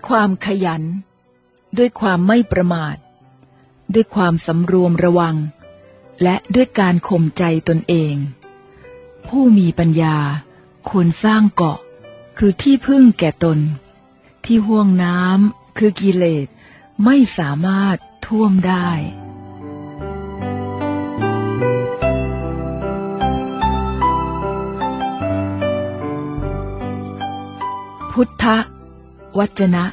ความขยันด้วยความไม่ประมาทด้วยความสำรวมระวังและด้วยการข่มใจตนเองผู้มีปัญญาควรสร้างเกาะคือที่พึ่งแก่ตนที่ห้วงน้ำคือกิเลสไม่สามารถท่วมได้พุทธวจนะ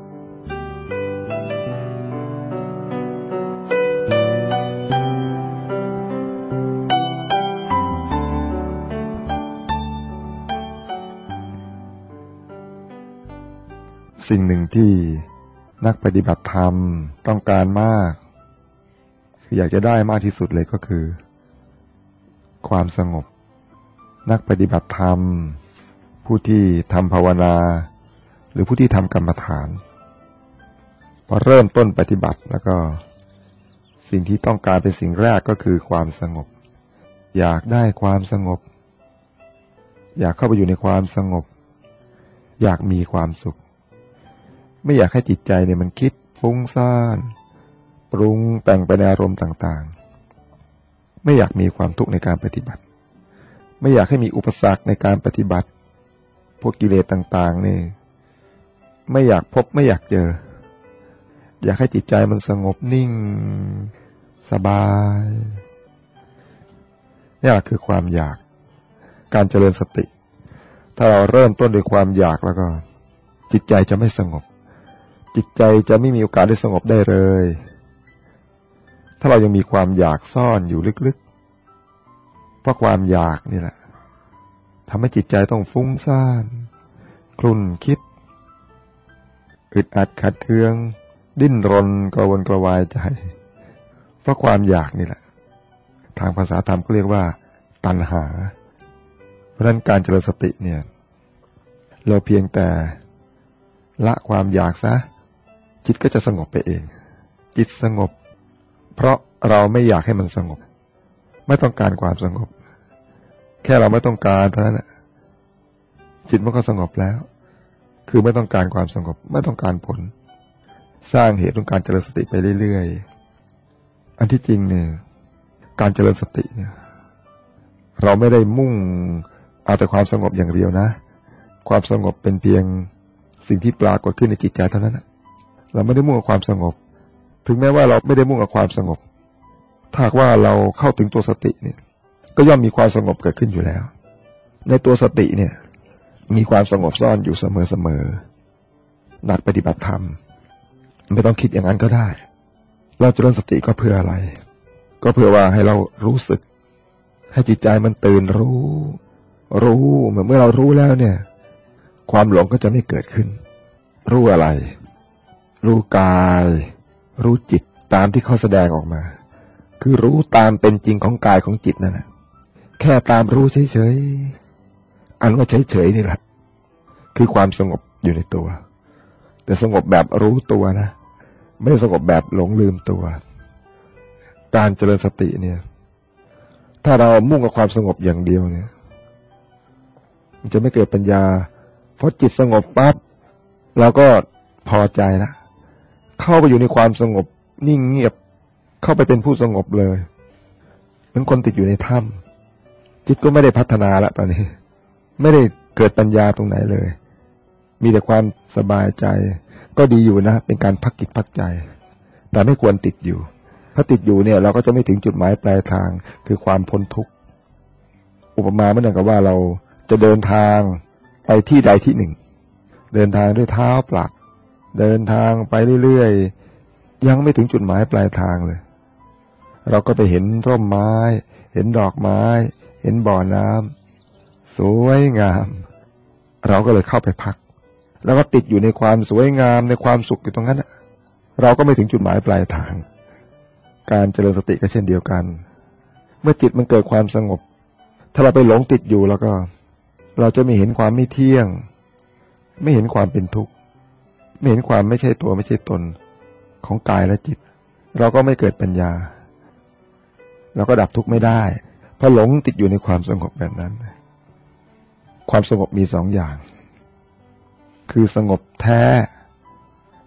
สิ่งหนึ่งที่นักปฏิบัติธรรมต้องการมากคืออยากจะได้มากที่สุดเลยก็คือความสงบนักปฏิบัติธรรมผู้ที่ทำภาวนาหรือผู้ที่ทำกรรมฐานพอเริ่มต้นปฏิบัติแล้วก็สิ่งที่ต้องการเป็นสิ่งแรกก็คือความสงบอยากได้ความสงบอยากเข้าไปอยู่ในความสงบอยากมีความสุขไม่อยากให้จิตใจเนี่ยมันคิดฟุ้งซ่านปรุงแต่งไปในอารมณ์ต่างๆไม่อยากมีความทุกข์ในการปฏิบัติไม่อยากให้มีอุปสรรคในการปฏิบัติพวกกิเลสต่างๆนี่ไม่อยากพบไม่อยากเจออยากให้จิตใจมันสงบนิ่งสบายนี่แหละคือความอยากการเจริญสติถ้าเราเริ่มต้นด้วยความอยากแล้วก็จิตใจจะไม่สงบจิตใจจะไม่มีโอกาสได้สงบได้เลยถ้าเรายังมีความอยากซ่อนอยู่ลึกๆเพราะความอยากนี่แหละทำให้จิตใจต้องฟุ้งซ่านคลุ่นคิดอึดอัดขัดเคืองดิ้นรนกระวนกระวายใจเพราะความอยากนี่แหละทางภาษาธรรมก็เรียกว่าตัณหาเพราะฉะนั้นการเจริญสติเนี่ยเราเพียงแต่ละความอยากซะจิตก็จะสงบไปเองจิตสงบเพราะเราไม่อยากให้มันสงบไม่ต้องการความสงบแค่เราไม่ต้องการเท่านั้นแหละจิตมันก็สงบแล้วคือไม่ต้องการความสงบไม่ต้องการผลสร้างเหตุของการเจริญสติไปเรื่อยๆอันที่จริงเนี่ยการเจริญสติเนี่ยเราไม่ได้มุ่งเอาแต่ความสงบอย่างเดียวนะความสงบเป็นเพียงสิ่งที่ปรากฏขึ้นในจิตใจเท่านั้นนะเราไม่ได้มุ่งกับความสงบถึงแม้ว่าเราไม่ได้มุ่งกับความสงบถ้าว่าเราเข้าถึงตัวสติเนี่ยก็ย่อมมีความสงบเกิดขึ้นอยู่แล้วในตัวสติเนี่ยมีความสงบซ่อนอยู่เสมอๆนักปฏิบัติธรรมไม่ต้องคิดอย่างนั้นก็ได้เราเจริญสติก็เพื่ออะไรก็เพื่อว่าให้เรารู้สึกให้จิตใจมันตื่นรู้เมื่อเรารู้แล้วเนี่ยความหลงก็จะไม่เกิดขึ้นรู้อะไรรู้กายรู้จิตตามที่เขาแสดงออกมาคือรู้ตามเป็นจริงของกายของจิตนั่นแหละแค่ตามรู้เฉยๆอันว่าเฉยๆนี่แหละคือความสงบอยู่ในตัวแต่สงบแบบรู้ตัวนะไม่ได้สงบแบบหลงลืมตัวการเจริญสติเนี่ยถ้าเรามุ่งกับความสงบอย่างเดียวเนี่ยมันจะไม่เกิดปัญญาเพราะจิตสงบปั๊บเราก็พอใจละเข้าไปอยู่ในความสงบนิ่งเงียบเข้าไปเป็นผู้สงบเลยเหมือนคนติดอยู่ในถ้ำจิตก็ไม่ได้พัฒนาละตอนนี้ไม่ได้เกิดปัญญาตรงไหนเลยมีแต่ความสบายใจก็ดีอยู่นะเป็นการพักจิตพักใจแต่ไม่ควรติดอยู่ถ้าติดอยู่เนี่ยเราก็จะไม่ถึงจุดหมายปลายทางคือความพ้นทุกข์อุปมาเหมือนกับว่าเราจะเดินทางไปที่ใดที่หนึ่งเดินทางด้วยเท้าเปล่าเดินทางไปเรื่อยๆยังไม่ถึงจุดหมายปลายทางเลยเราก็ไปเห็นร่มไม้เห็นดอกไม้เห็นบ่อน้ำสวยงามเราก็เลยเข้าไปพักแล้วก็ติดอยู่ในความสวยงามในความสุขอยู่ตรงนั้นเราก็ไม่ถึงจุดหมายปลายทางการเจริญสติก็เช่นเดียวกันเมื่อจิตมันเกิดความสงบถ้าเราไปหลงติดอยู่แล้วก็เราจะไม่เห็นความไม่เที่ยงไม่เห็นความเป็นทุกข์ไม่เห็นความไม่ใช่ตัวไม่ใช่ตนของกายและจิตเราก็ไม่เกิดปัญญาเราก็ดับทุกข์ไม่ได้เพราะหลงติดอยู่ในความสงบแบบนั้นความสงบมีสองอย่างคือสงบแท้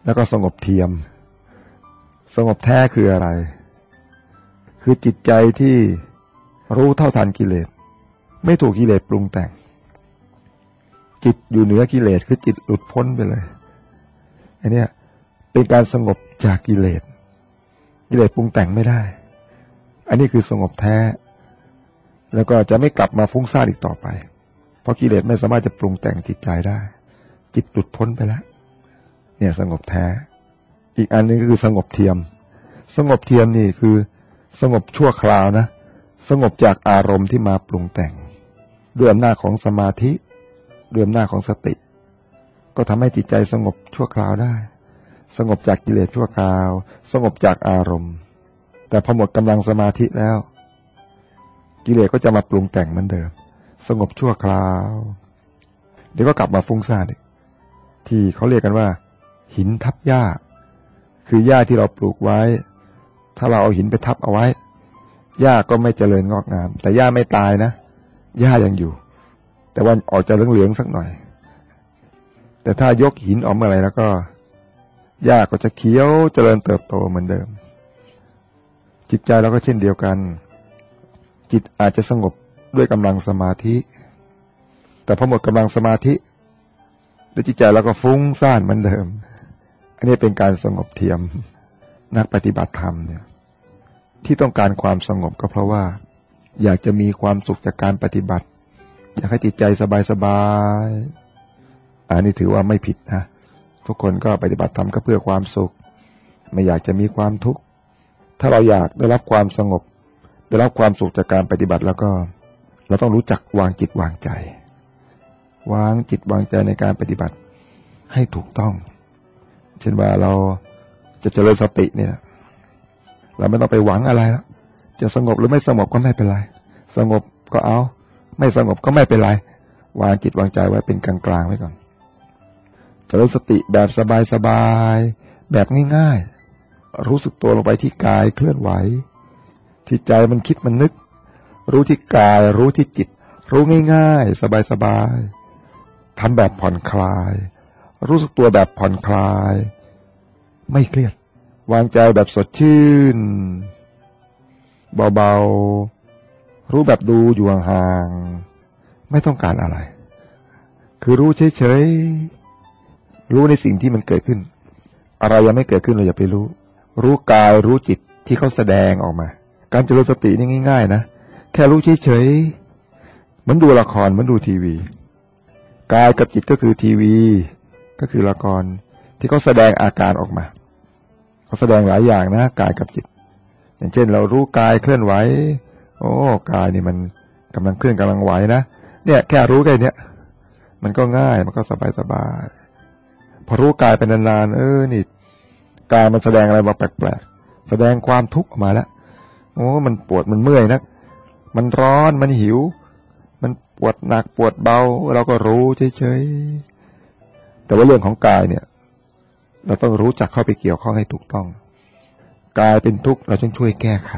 แล้วก็สงบเทียมสงบแท้คืออะไรคือจิตใจที่รู้เท่าทันกิเลสไม่ถูกกิเลสปรุงแต่งจิตอยู่เหนือกิเลสคือจิตหลุดพ้นไปเลยอันนี้เป็นการสงบจากกิเลสกิเลสปรุงแต่งไม่ได้อันนี้คือสงบแท้แล้วก็จะไม่กลับมาฟุ้งซ่านอีกต่อไปเพราะกิเลสไม่สามารถจะปรุงแต่งจิตใจได้จิตหลุดพ้นไปแล้วเนี่ยสงบแท้อีกอันนึงก็คือสงบเทียมสงบเทียมนี่คือสงบชั่วคราวนะสงบจากอารมณ์ที่มาปรุงแต่งด้วยอำนาจของสมาธิด้วยอำนาจของสติก็ทำให้จิตใจสงบชั่วคราวได้สงบจากกิเลสชั่วคราวสงบจากอารมณ์แต่พอหมดกำลังสมาธิแล้วกิเลสก็จะมาปรุงแต่งเหมือนเดิมสงบชั่วคราวเดี๋ยวก็กลับมาฟุ้งซ่านอีกที่เขาเรียกกันว่าหินทับหญ้าคือหญ้าที่เราปลูกไว้ถ้าเราเอาหินไปทับเอาไว้หญ้าก็ไม่เจริญงอกงามแต่หญ้าไม่ตายนะหญ้ายังอยู่แต่ว่าออกจะเหลืองๆสักหน่อยแต่ถ้ายกหินออกเมื่อไหร่แล้วก็หญ้าก็จะเขียวเจริญเติบโตเหมือนเดิมจิตใจเราก็เช่นเดียวกันจิตอาจจะสงบด้วยกำลังสมาธิแต่พอหมดกำลังสมาธิแล้วจิตใจเราก็ฟุ้งซ่านเหมือนเดิมอันนี้เป็นการสงบเทียมนักปฏิบัติธรรมเนี่ยที่ต้องการความสงบก็เพราะว่าอยากจะมีความสุขจากการปฏิบัติอยากให้จิตใจสบายๆอันนี้ถือว่าไม่ผิดนะทุกคนก็ปฏิบัติธรรมก็เพื่อความสุขไม่อยากจะมีความทุกข์ถ้าเราอยากได้รับความสงบได้รับความสุขจากการปฏิบัติแล้วก็เราต้องรู้จักวางจิตวางใจวางจิตวางใจในการปฏิบัติให้ถูกต้องเช่นว่าเราจะเจริญสติเนี่ยเราไม่ต้องไปหวังอะไรแล้วจะสงบหรือไม่สงบก็ไม่เป็นไรสงบก็เอาไม่สงบก็ไม่เป็นไรวางจิตวางใจไว้เป็นกลางๆไว้ก่อนเจริญสติแบบสบายๆแบบง่ายๆรู้สึกตัวลงไปที่กายเคลื่อนไหวที่ใจมันคิดมันนึกรู้ที่กายรู้ที่จิตรู้ง่ายๆสบายๆทำแบบผ่อนคลายรู้สึกตัวแบบผ่อนคลายไม่เครียดวางใจแบบสดชื่นเบาๆรู้แบบดูอยู่ห่างๆไม่ต้องการอะไรคือรู้เฉยๆรู้ในสิ่งที่มันเกิดขึ้นอะไรยังไม่เกิดขึ้นเราอย่าไปรู้กายรู้จิตที่เขาแสดงออกมาการเจริญสตินี่ง่ายๆนะแค่รู้เฉยๆเหมือนดูละครเหมือนดูทีวีกายกับจิตก็คือทีวีก็คือละครที่เขาแสดงอาการออกมาเขาแสดงหลายอย่างนะกายกับจิตอย่างเช่นเรารู้กายเคลื่อนไหวโอ้กายนี่มันกำลังเคลื่อนกำลังไหวนะเนี่ยแค่รู้แค่นี้มันก็ง่ายมันก็สบายๆพอรู้กายเป็นนานๆนี่กายมันแสดงอะไรมาแปลกๆแสดงความทุกข์ออกมาแล้วโอ้มันปวดมันเมื่อยนะมันร้อนมันหิวมันปวดหนักปวดเบาเราก็รู้เฉยๆแต่ว่าเรื่องของกายเนี่ยเราต้องรู้จักเข้าไปเกี่ยวข้องให้ถูกต้องกายเป็นทุกข์เราต้องช่วยแก้ไข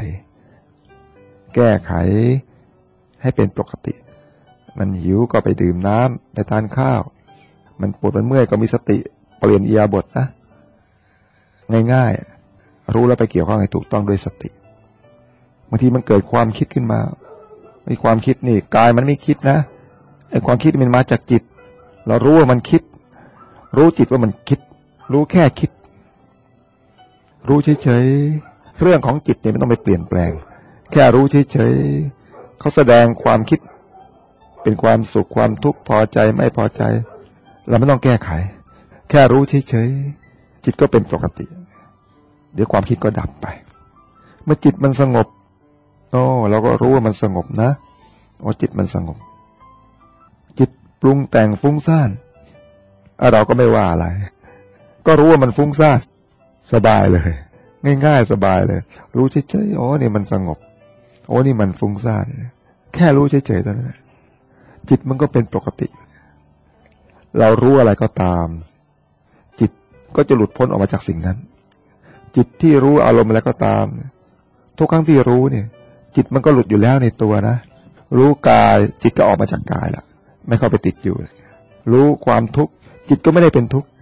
ให้เป็นปกติมันหิวก็ไปดื่มน้ำไปทานข้าวมันปวดมันเมื่อยก็มีสติเปลี่ยนอิริยาบถนะง่ายๆรู้แล้วไปเกี่ยวข้องให้ถูกต้องด้วยสติบางทีมันเกิดความคิดขึ้นมาไอ้ความคิดนี่กายมันไม่คิดนะไอ้ความคิดมันมาจากจิตเรารู้ว่ามันคิดรู้จิตว่ามันคิดรู้แค่คิดรู้เฉยๆเรื่องของจิตเนี่ยไม่ต้องไปเปลี่ยนแปลงแค่รู้เฉยๆเขาแสดงความคิดเป็นความสุขความทุกข์พอใจไม่พอใจเราไม่ต้องแก้ไขแค่รู้เฉยๆจิตก็เป็นปกติเดี๋ยวความคิดก็ดับไปเมื่อจิตมันสงบเราก็รู้ว่ามันสงบนะจิตมันสงบจิตปรุงแต่งฟุ้งซ่านเราก็ไม่ว่าอะไรก็รู้ว่ามันฟุ้งซ่านสบายเลยง่ายๆสบายเลยรู้เฉยๆนี่มันสงบนี่มันฟุ้งซ่านแค่รู้เฉยๆเท่านั้นจิตมันก็เป็นปกติเรารู้อะไรก็ตามจิตก็จะหลุดพ้นออกมาจากสิ่งนั้นจิตที่รู้อารมณ์อะไรก็ตามทุกครั้งที่รู้เนี่ยจิตมันก็หลุดอยู่แล้วในตัวนะรู้กายจิตก็ออกมาจากกายละไม่เข้าไปติดอยู่รู้ความทุกข์จิตก็ไม่ได้เป็นทุกข์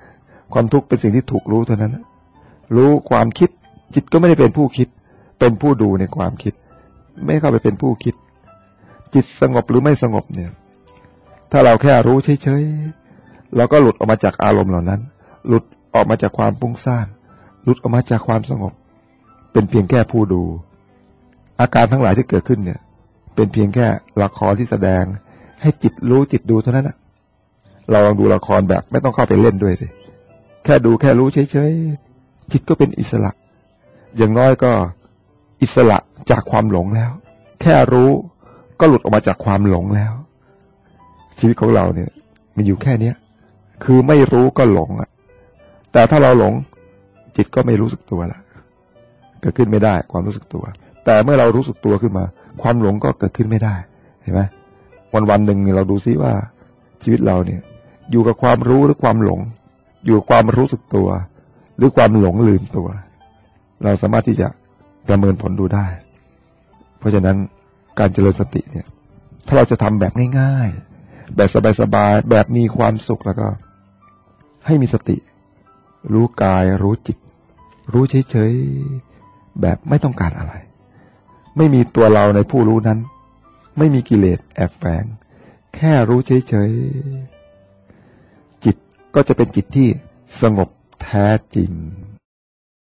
ความทุกข์เป็นสิ่งที่ถูกรู้เท่านั้นรู้ความคิดจิตก็ไม่ได้เป็นผู้คิดเป็นผู้ดูในความคิดไม่เข้าไปเป็นผู้คิดจิตสงบหรือไม่สงบเนี่ยถ้าเราแค่รู้เฉยๆเราก็หลุดออกมาจากอารมณ์เหล่านั้นหลุดออกมาจากความฟุ้งซ่านหลุดออกมาจากความสงบเป็นเพียงแค่ผู้ดูอาการทั้งหลายที่เกิดขึ้นเนี่ยเป็นเพียงแค่ละครที่แสดงให้จิตรู้จิตดูเท่านั้นนะเราลองดูละครแบบไม่ต้องเข้าไปเล่นด้วยสิแค่ดูแค่รู้เฉยๆจิตก็เป็นอิสระอย่างน้อยก็อิสระจากความหลงแล้วแค่รู้ก็หลุดออกมาจากความหลงแล้วชีวิตของเราเนี่ยมีอยู่แค่เนี้ยคือไม่รู้ก็หลงอ่ะแต่ถ้าเราหลงจิตก็ไม่รู้สึกตัวละเกิดขึ้นไม่ได้ความรู้สึกตัวแต่เมื่อเรารู้สึกตัวขึ้นมาความหลงก็เกิดขึ้นไม่ได้เห็นไหมวันหนึ่งเราดูซิว่าชีวิตเราเนี่ยอยู่กับความรู้หรือความหลงอยู่กับความรู้สึกตัวหรือความหลงลืมตัวเราสามารถที่จะประเมินผลดูได้เพราะฉะนั้นการเจริญสติเนี่ยถ้าเราจะทำแบบง่ายๆแบบสบายๆแบบมีความสุขแล้วก็ให้มีสติรู้กายรู้จิตรู้เฉยๆแบบไม่ต้องการอะไรไม่มีตัวเราในผู้รู้นั้นไม่มีกิเลสแอบแฝงแค่รู้เฉยๆจิตก็จะเป็นจิตที่สงบแท้จริง